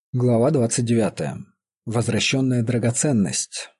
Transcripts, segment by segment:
Глава 29. Возвращенная драгоценность.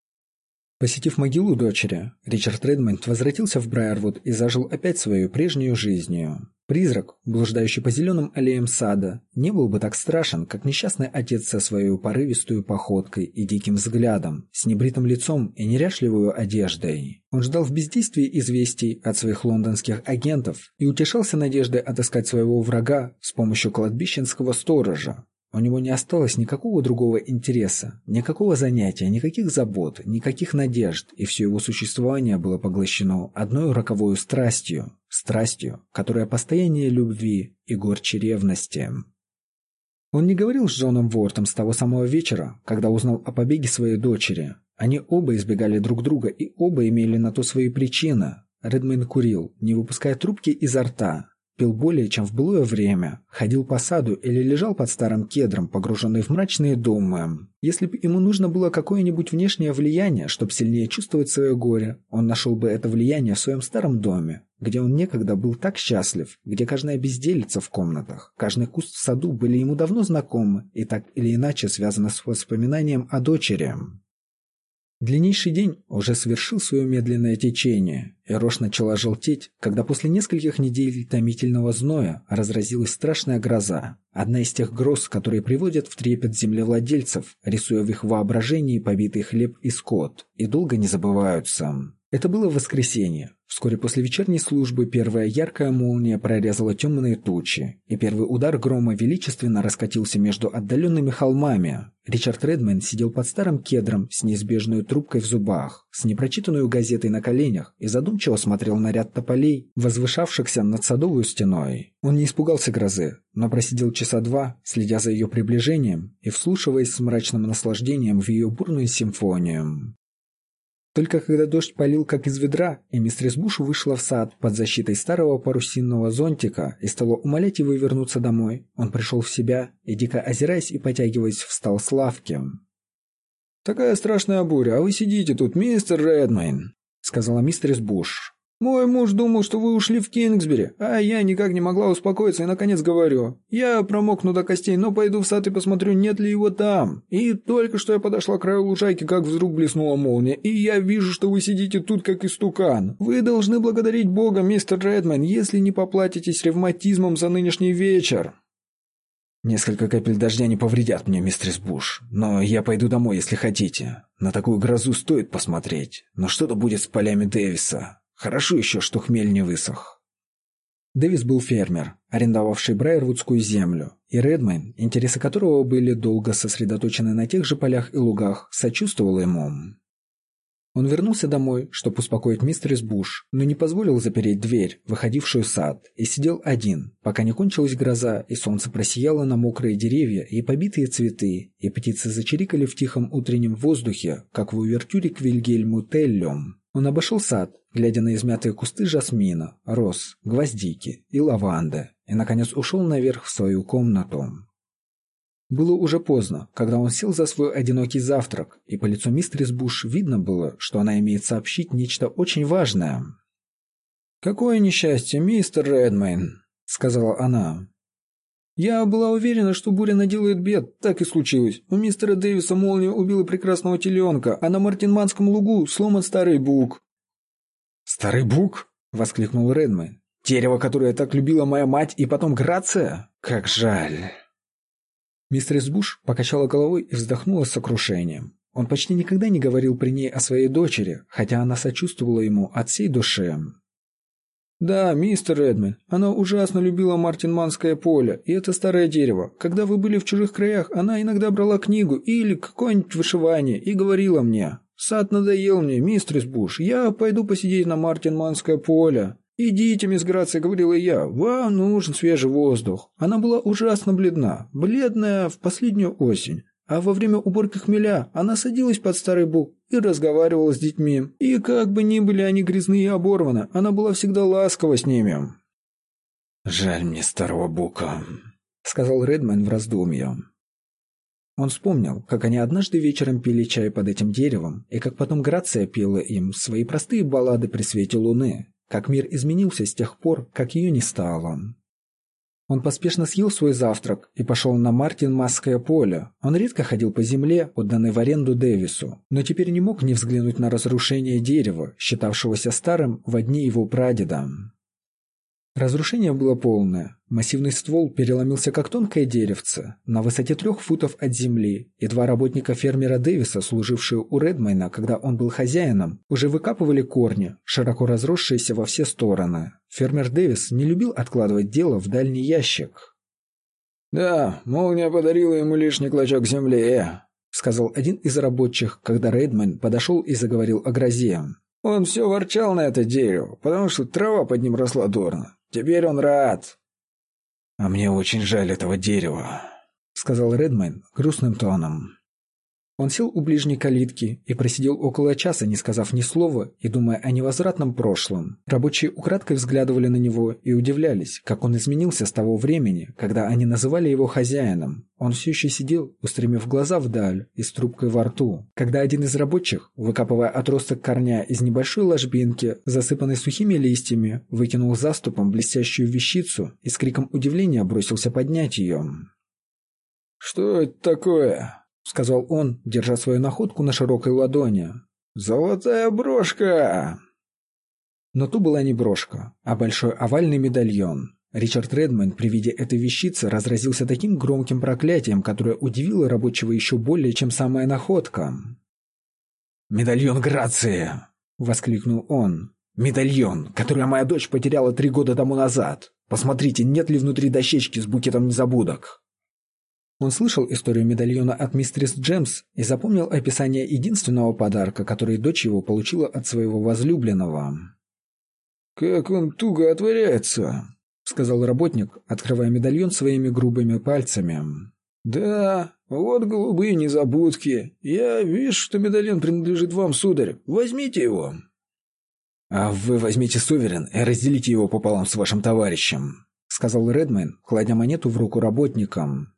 Посетив могилу дочери, Ричард Редмонд возвратился в Брайервуд и зажил опять свою прежнюю жизнью. Призрак, блуждающий по зеленым аллеям сада, не был бы так страшен, как несчастный отец со своей порывистую походкой и диким взглядом, с небритым лицом и неряшливой одеждой. Он ждал в бездействии известий от своих лондонских агентов и утешался надеждой отыскать своего врага с помощью кладбищенского сторожа. У него не осталось никакого другого интереса, никакого занятия, никаких забот, никаких надежд, и все его существование было поглощено одной роковой страстью, которая постояннее любви и горче ревности. Он не говорил с Джоном Вортом с того самого вечера, когда узнал о побеге своей дочери. Они оба избегали друг друга и оба имели на то свои причины. Редмонд курил, не выпуская трубки изо рта. Пил более, чем в былое время, ходил по саду или лежал под старым кедром, погруженный в мрачные думы. Если бы ему нужно было какое-нибудь внешнее влияние, чтобы сильнее чувствовать свое горе, он нашел бы это влияние в своем старом доме, где он некогда был так счастлив, где каждая безделица в комнатах, каждый куст в саду были ему давно знакомы и так или иначе связаны с воспоминанием о дочери. Длиннейший день уже совершил свое медленное течение, и рожь начала желтеть, когда после нескольких недель томительного зноя разразилась страшная гроза. Одна из тех гроз, которые приводят в трепет землевладельцев, рисуя в их воображении побитый хлеб и скот, и долго не забываются. Это было воскресенье. Вскоре после вечерней службы первая яркая молния прорезала темные тучи, и первый удар грома величественно раскатился между отдаленными холмами. Ричард Редмонд сидел под старым кедром с неизбежной трубкой в зубах, с непрочитанной газетой на коленях и задумчиво смотрел на ряд тополей, возвышавшихся над садовой стеной. Он не испугался грозы, но просидел часа два, следя за ее приближением и вслушиваясь с мрачным наслаждением в ее бурную симфонию. Только когда дождь полил как из ведра, и мистерис Буш вышла в сад под защитой старого парусинного зонтика и стала умолять его вернуться домой, он пришел в себя и, дико озираясь и потягиваясь, встал с лавки. «Такая страшная буря, а вы сидите тут, мистер Редмонд», — сказала мистерис Буш. «Мой муж думал, что вы ушли в Кингсбери, а я никак не могла успокоиться и, наконец, говорю. Я промокну до костей, но пойду в сад и посмотрю, нет ли его там. И только что я подошла к краю лужайки, как вдруг блеснула молния, и я вижу, что вы сидите тут, как истукан. Вы должны благодарить Бога, мистер Редмонд, если не поплатитесь ревматизмом за нынешний вечер». «Несколько капель дождя не повредят мне, мистерис Буш, но я пойду домой, если хотите. На такую грозу стоит посмотреть. Но что-то будет с полями Дэвиса. Хорошо еще, что хмель не высох». Дэвис был фермер, арендовавший Брайервудскую землю, и Редмонд, интересы которого были долго сосредоточены на тех же полях и лугах, сочувствовал ему. Он вернулся домой, чтобы успокоить мистерис Буш, но не позволил запереть дверь, выходившую в сад, и сидел один, пока не кончилась гроза, и солнце просияло на мокрые деревья и побитые цветы, и птицы зачирикали в тихом утреннем воздухе, как в увертюре к Вильгельму Теллю. Он обошел сад, глядя на измятые кусты жасмина, роз, гвоздики и лаванды, и, наконец, ушел наверх в свою комнату. Было уже поздно, когда он сел за свой одинокий завтрак, и по лицу мистерис Буш видно было, что она имеет сообщить нечто очень важное. «Какое несчастье, мистер Редмонд», — сказала она. «Я была уверена, что буря наделает бед. Так и случилось. У мистера Дэвиса молния убила прекрасного теленка, а на Мартинманском лугу сломан старый бук». «Старый бук?» — воскликнул Редмонд. «Дерево, которое так любила моя мать, и потом Грация? Как жаль!» Мистерис Буш покачала головой и вздохнула с сокрушением. Он почти никогда не говорил при ней о своей дочери, хотя она сочувствовала ему от всей души. «Да, мистер Редмонд, она ужасно любила Мартинманское поле, и это старое дерево. Когда вы были в чужих краях, она иногда брала книгу или какое-нибудь вышивание и говорила мне: «Сад надоел мне, мистерис Буш, я пойду посидеть на Мартинманское поле». «Идите, мисс Грация», — говорила я, — «вам нужен свежий воздух». Она была ужасно бледна, бледная в последнюю осень. А во время уборки хмеля она садилась под старый бук и разговаривала с детьми. И как бы ни были они грязные и оборваны, она была всегда ласкова с ними. «Жаль мне старого бука», — сказал Редмонд в раздумье. Он вспомнил, как они однажды вечером пили чай под этим деревом, и как потом Грация пела им свои простые баллады при свете луны. Как мир изменился с тех пор, как ее не стало. Он поспешно съел свой завтрак и пошел на Мартин-Масское поле. Он редко ходил по земле, отданной в аренду Дэвису, но теперь не мог не взглянуть на разрушение дерева, считавшегося старым во дни его прадеда. Разрушение было полное. Массивный ствол переломился как тонкое деревце на высоте 3 футов от земли, и 2 работника фермера Дэвиса, служившие у Редмайна, когда он был хозяином, уже выкапывали корни, широко разросшиеся во все стороны. Фермер Дэвис не любил откладывать дело в дальний ящик. «Да, молния подарила ему лишний клочок земли», — сказал один из рабочих, когда Редмайн подошел и заговорил о грозе. «Он все ворчал на это дерево, потому что трава под ним росла дурно. Теперь он рад». «А мне очень жаль этого дерева», — сказал Редмайн грустным тоном. Он сел у ближней калитки и просидел около часа, не сказав ни слова и думая о невозвратном прошлом. Рабочие украдкой взглядывали на него и удивлялись, как он изменился с того времени, когда они называли его хозяином. Он все еще сидел, устремив глаза вдаль и с трубкой во рту, когда один из рабочих, выкапывая отросток корня из небольшой ложбинки, засыпанной сухими листьями, выкинул заступом блестящую вещицу и с криком удивления бросился поднять ее. «Что это такое?» — сказал он, держа свою находку на широкой ладони. «Золотая брошка!» Но то была не брошка, а большой овальный медальон. Ричард Редмайн при виде этой вещицы разразился таким громким проклятием, которое удивило рабочего еще более, чем самая находка. «Медальон Грации!» — воскликнул он. «Медальон, который моя дочь потеряла 3 года тому назад! Посмотрите, нет ли внутри дощечки с букетом незабудок!» Он слышал историю медальона от мистерис Джемс и запомнил описание единственного подарка, который дочь его получила от своего возлюбленного. «Как он туго отворяется!» — сказал работник, открывая медальон своими грубыми пальцами. «Да, вот голубые незабудки. Я вижу, что медальон принадлежит вам, сударь. Возьмите его». «А вы возьмите суверен и разделите его пополам с вашим товарищем», — сказал Редмайн, кладя монету в руку работникам.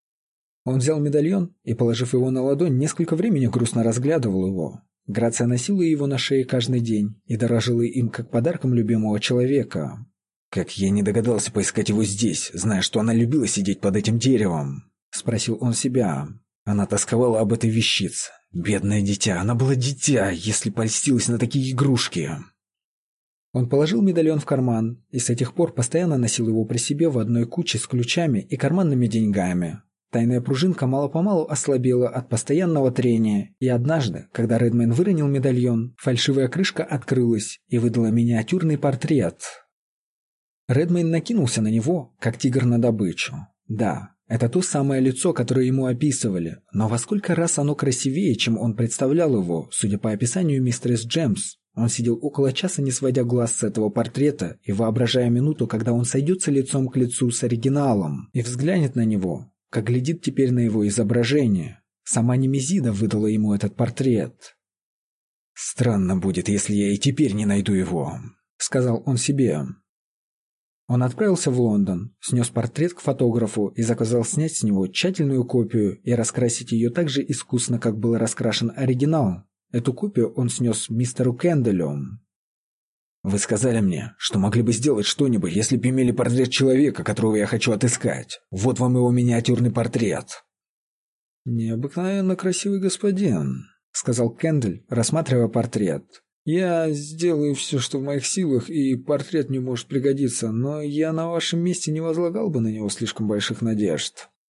Он взял медальон и, положив его на ладонь, несколько времени грустно разглядывал его. Грация носила его на шее каждый день и дорожила им как подарком любимого человека. «Как я не догадался поискать его здесь, зная, что она любила сидеть под этим деревом?» — спросил он себя. Она тосковала об этой вещице. Бедное дитя, она была дитя, если польстилась на такие игрушки. Он положил медальон в карман и с этих пор постоянно носил его при себе в одной куче с ключами и карманными деньгами. Тайная пружинка мало-помалу ослабела от постоянного трения, и однажды, когда Редмайн выронил медальон, фальшивая крышка открылась и выдала миниатюрный портрет. Редмайн накинулся на него, как тигр на добычу. Да, это то самое лицо, которое ему описывали, но во сколько раз оно красивее, чем он представлял его, судя по описанию мистерис Джемс. Он сидел около часа, не сводя глаз с этого портрета и воображая минуту, когда он сойдется лицом к лицу с оригиналом и взглянет на него, как глядит теперь на его изображение. Сама Немезида выдала ему этот портрет. «Странно будет, если я и теперь не найду его», — сказал он себе. Он отправился в Лондон, снес портрет к фотографу и заказал снять с него тщательную копию и раскрасить ее так же искусно, как был раскрашен оригинал. Эту копию он снес мистеру Кенделю. «Вы сказали мне, что могли бы сделать что-нибудь, если бы имели портрет человека, которого я хочу отыскать. Вот вам его миниатюрный портрет». «Необыкновенно красивый господин», — сказал Кендель, рассматривая портрет. «Я сделаю все, что в моих силах, и портрет не может пригодиться, но я на вашем месте не возлагал бы на него слишком больших надежд».